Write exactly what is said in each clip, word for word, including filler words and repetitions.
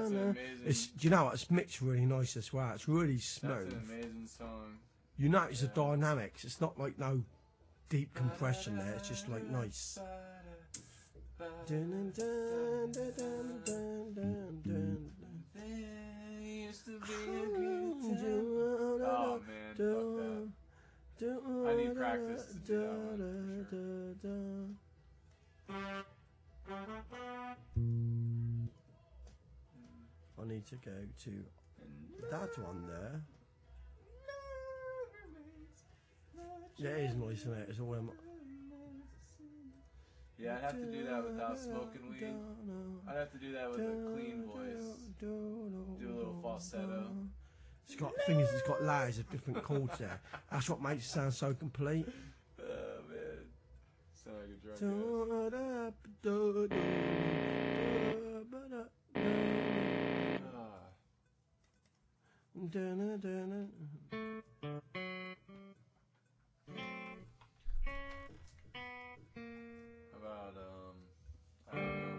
That's an amazing. It's, do you know what? It's mixed really nice as well. It's really smooth. That's an amazing song. You notice yeah. the dynamics. It's not like no deep compression there. It's just like nice. There used to be a good time. Oh man, fuck that. I need practice to do that one, for sure. I need to go to that one there. Yeah, it is nice, isn't it? It's all. Um, yeah, I'd have to do that without smoking weed. I'd have to do that with a clean voice. Do a little falsetto. It's got things. It's got layers of different chords there. That's what makes it sound so complete. Oh man, sound like a drunk guy. About um, I don't know.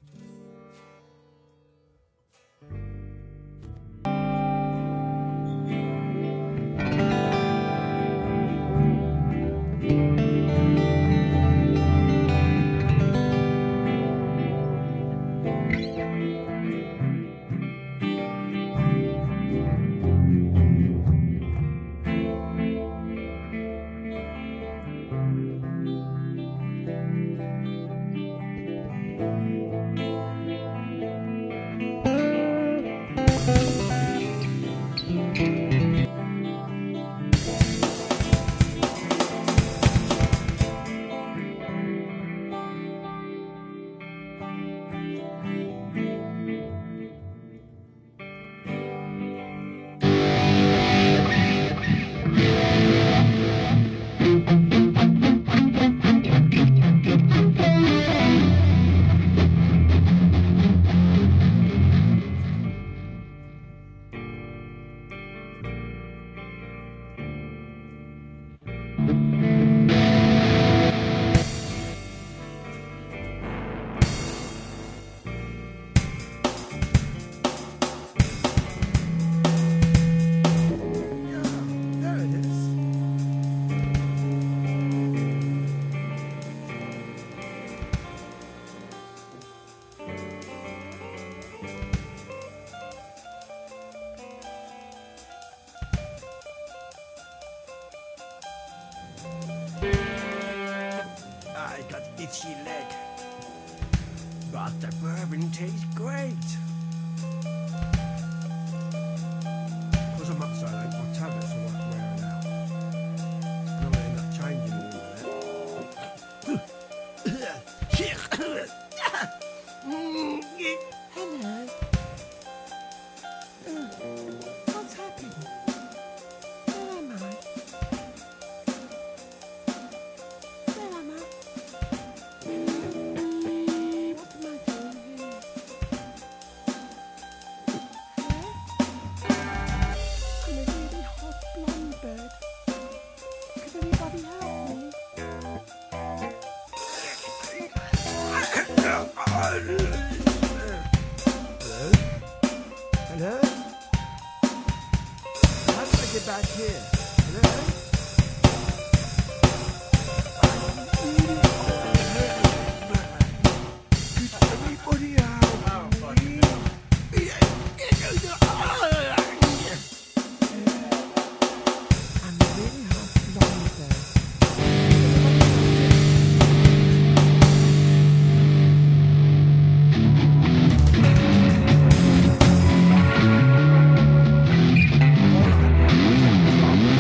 Itchy leg, but the bourbon tastes great. Because I'm upside down, my tablets are like wearing out. I'm going to end up changing them in a minute. Hello. What's happening? Where am I? Where am I? Hello? How do I get back here? Hello? Could anybody help? I don't fucking know. I'm really half blind there. All I want is a drum.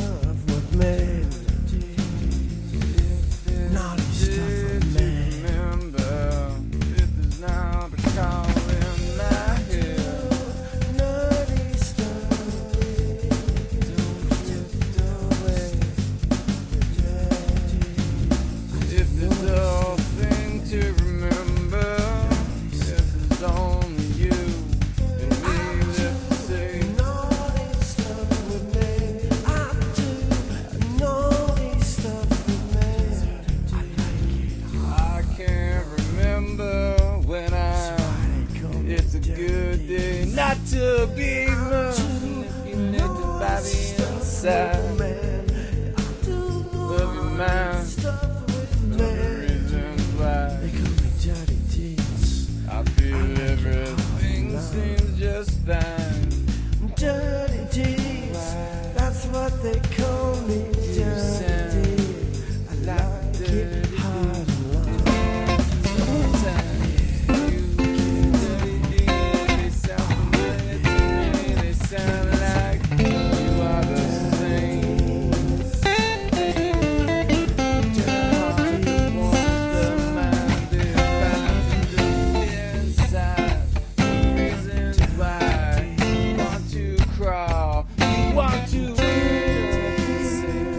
stuff with me. Naughty stuff with me. Remember, if there's not a call in my head. Naughty stuff. If there's a thing to remember, if there's only you and me left to say. Naughty stuff with me. I do naughty stuff with me. I like it. I can't remember when I. It's a good day not to be manipulated by the inside. Love your mind. The reasons why They call me Dirty Deeds. I feel everything seems just fine. Dirty Deeds. That's what they call me. Dirty Deeds. I like it hard and long. Sometimes you get dirty deeds, they sound familiar to me. They sound like you are the same. Want to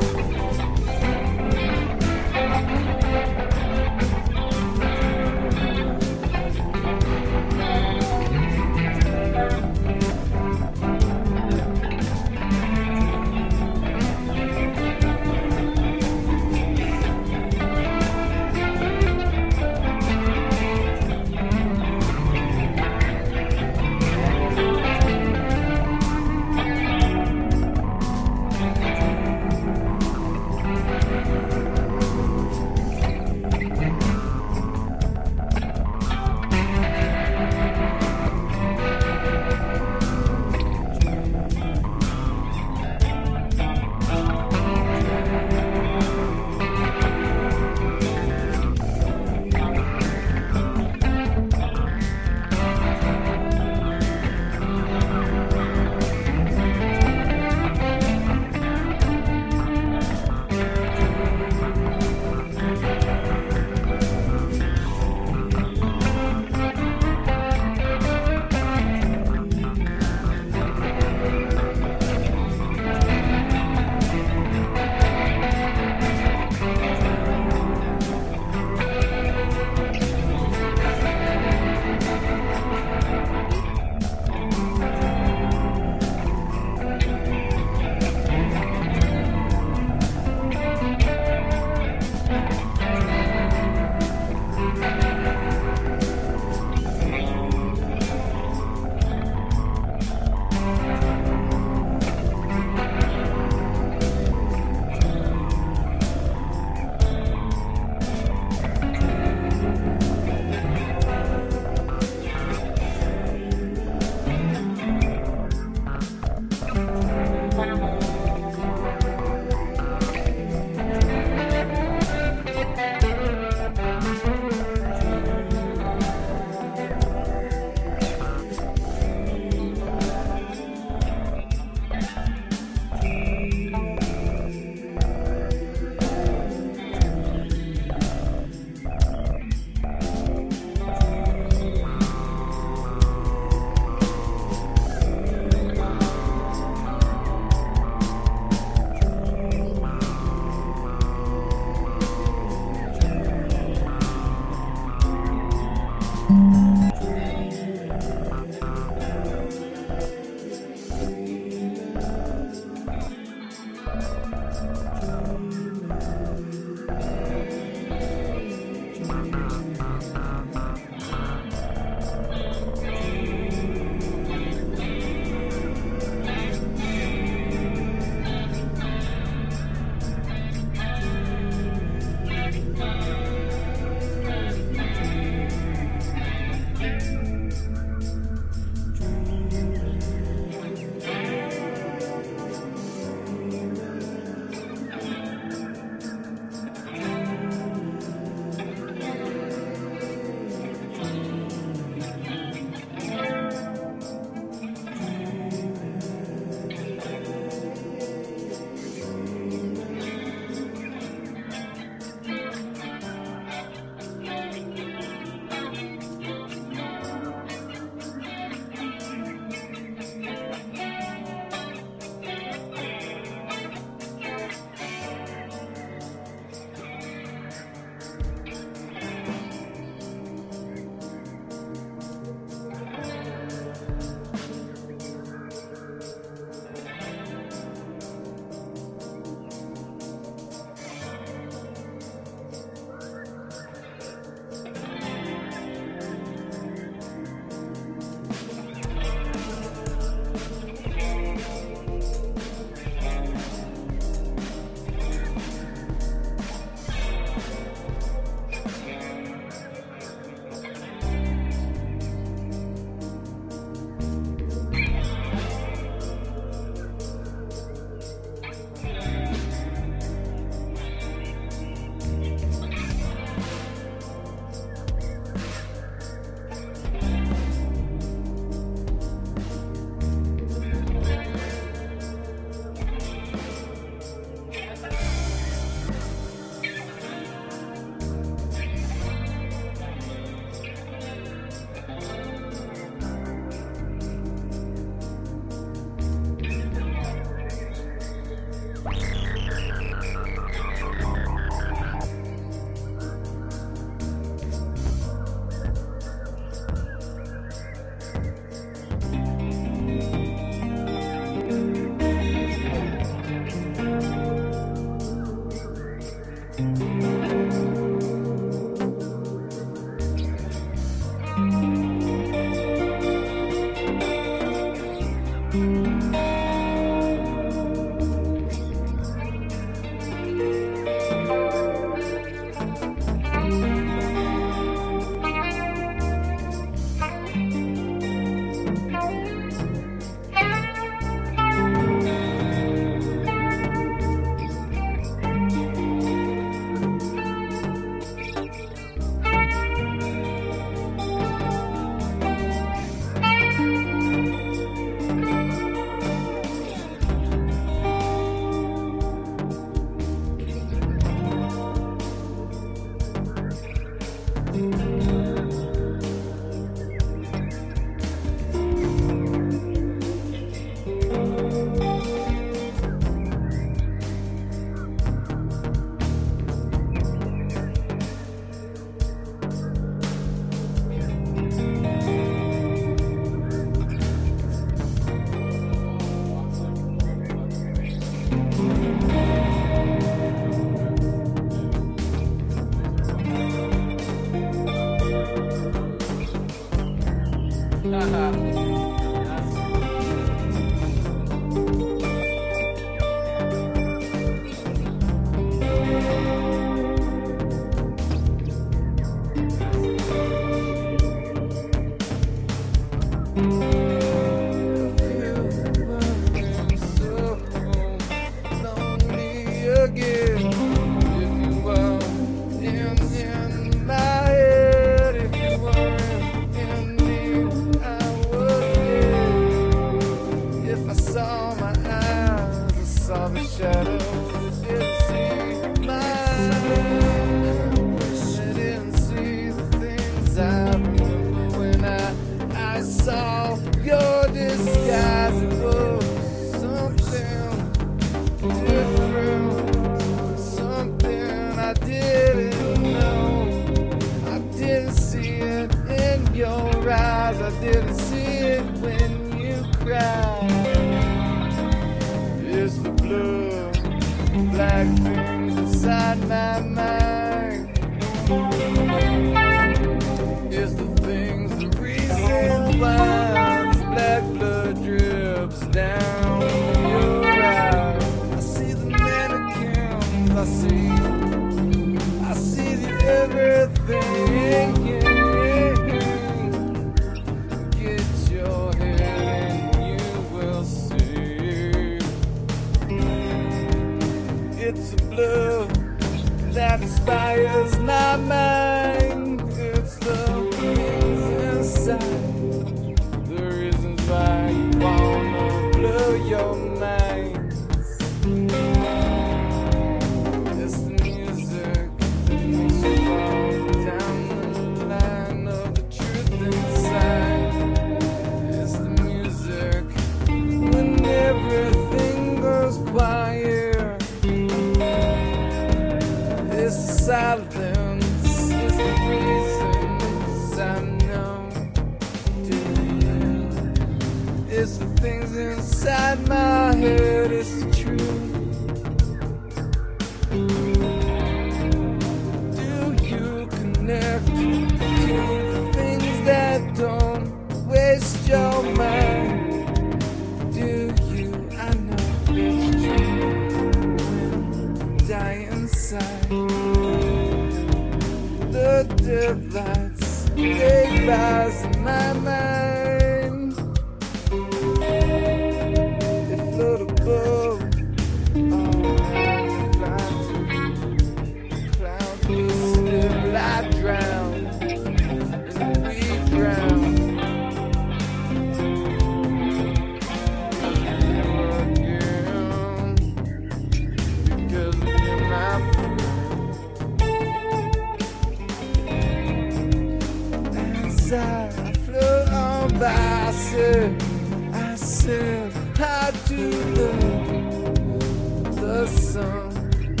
I do love the sun.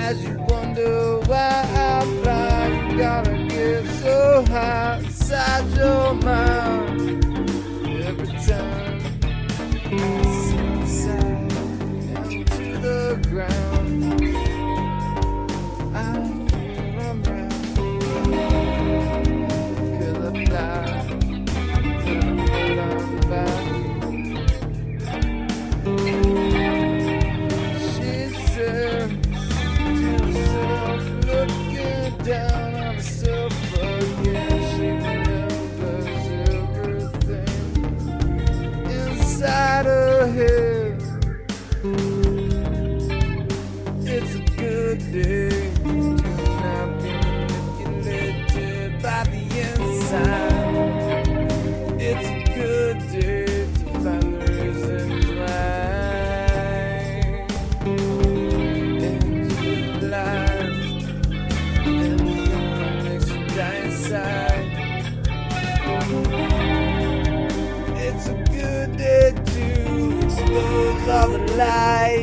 as you wonder why I fly, you gotta get so high inside your mind. Every time inside into the ground, I feel I'm round, 'cause I fly, 'cause I feel I'm back. She said to herself, looking down on herself again, she remembers everything inside her head. It's a good day to not be manipulated by the inside. It's a good day to find the reasons why. And you lies, and you makes you die inside. It's a good day to expose all the lies.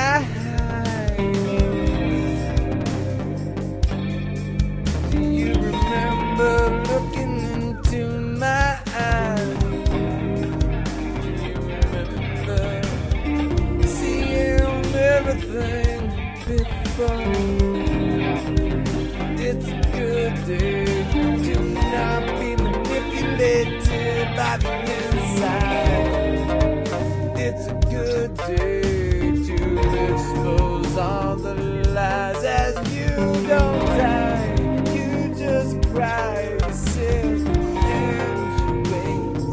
Do you remember looking into my eyes? Do you remember seeing everything before? It's a good day to not be manipulated by the inside. It's a good day to expose all the lies as you don't die. You just cry, sit and you wait.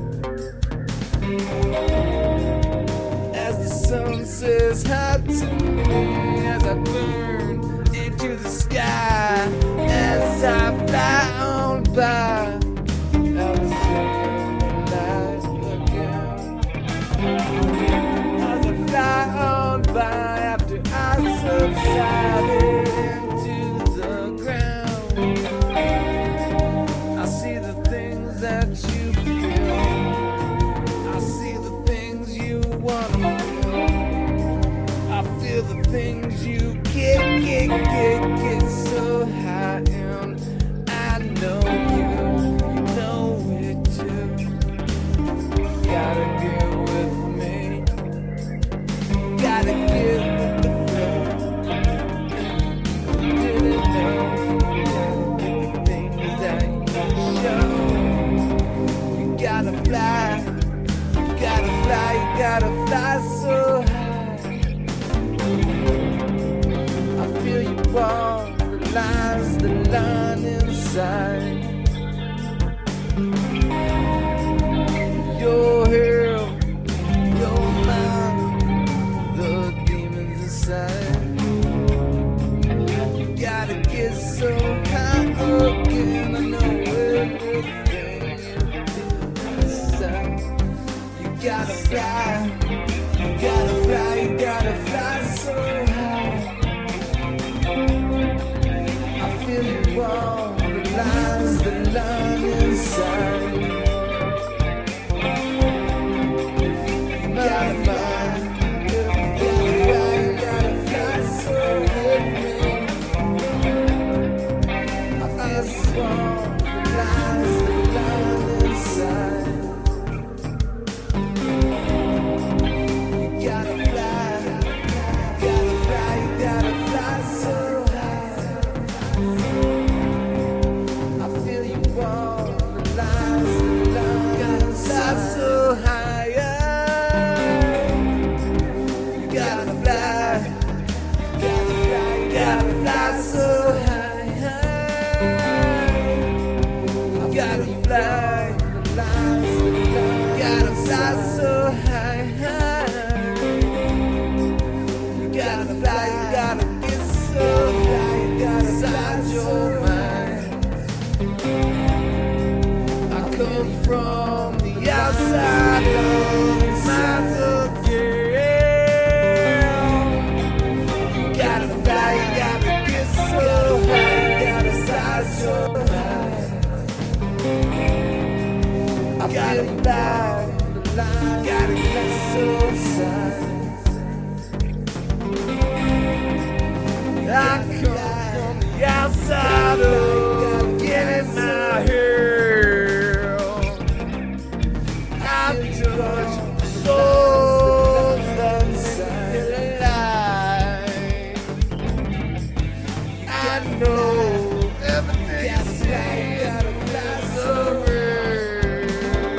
As the sun says hi to me, as I burn into the sky, as I fly on by, I'll see the light again. As I fly on by after I subsided into the ground, I see the things that you feel, I see the things you wanna feel, I feel the things you get, get, get, get so high in. I know you, you know it too. Gotta get with me, gotta get with the flow. Didn't know, gotta get the things that you show. You gotta fly, you gotta fly, you gotta fly so high. I feel you walk the lines, the line inside. Your hair, your mind, the demons inside. You gotta get so high again. I know everything you feel inside. You gotta fly, you gotta fly, you gotta fly so high. I feel you walk the lines, the line inside. You gotta fly, you gotta fly, you gotta fly so high. I feel you walk the lines, the line inside. You gotta fly, you gotta fly, you gotta fly so high. I feel you walk the lines, the line, gotta fly so high. You gotta fly, gotta fly, gotta fly so high. You gotta fly, the lines, the line, gotta fly so high. You gotta fly, you gotta get so high, you gotta fly your mind. I come from the outside, inside again. You gotta fly, you gotta get so high, you gotta fly so high. I gotta fly, gotta get so high. You I come from the outside of getting my hair. I touch souls that's alive. I know everything you say is so real.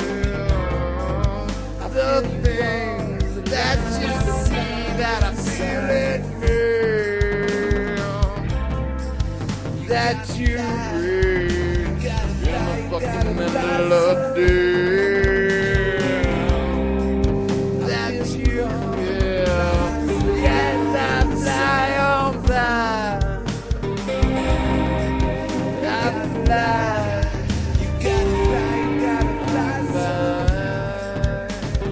The things that you see that I feel it real. That you read in the fucking melody. That you feel. Yes, I fly on by. I fly. You gotta fly, you gotta fly by.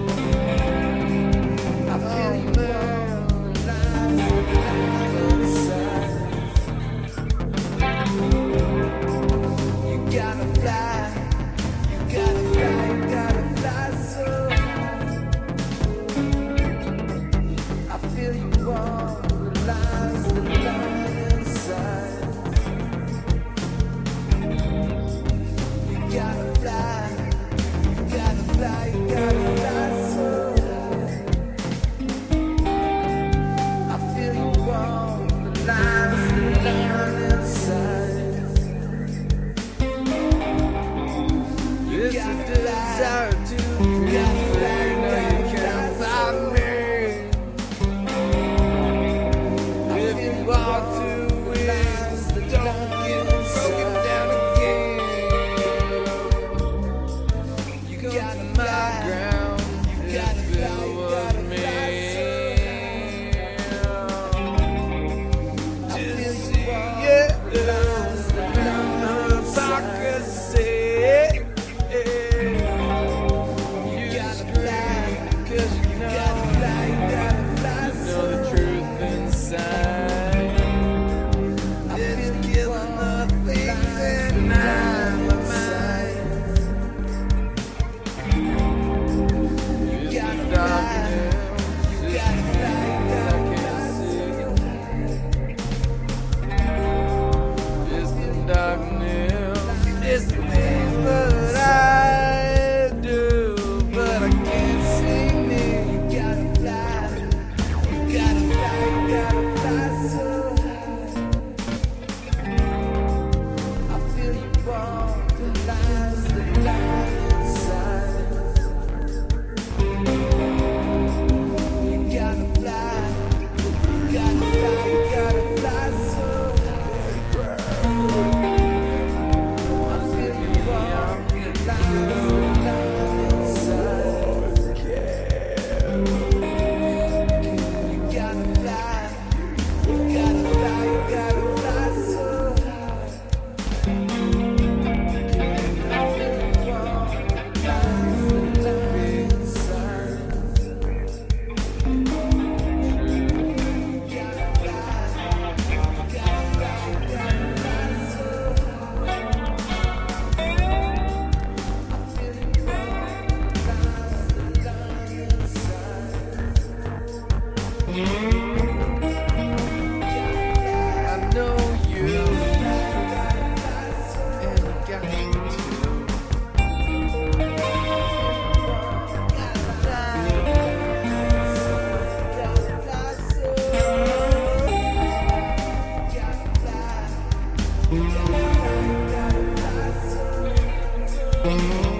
I feel you burn inside. You gotta fly, you gotta fly, you gotta fly so high. I feel you on the lines that lie inside. You gotta fly, you gotta fly, you gotta fly so high. I feel you on the lines that lie inside. It's a desire to be free. No, you can't find me. If you are to wings, don't get broken down again. You got my ground. You gotta fly, you gotta fly so high. To see it, hypocrisy. It's the things that I do, but I can't see me. You gotta fly, you gotta fly, you gotta fly so high. I feel you walk the lines that lie inside. You gotta fly, you gotta fly, you gotta fly so high. I know you, and I got to. Gotta fly, gotta fly so.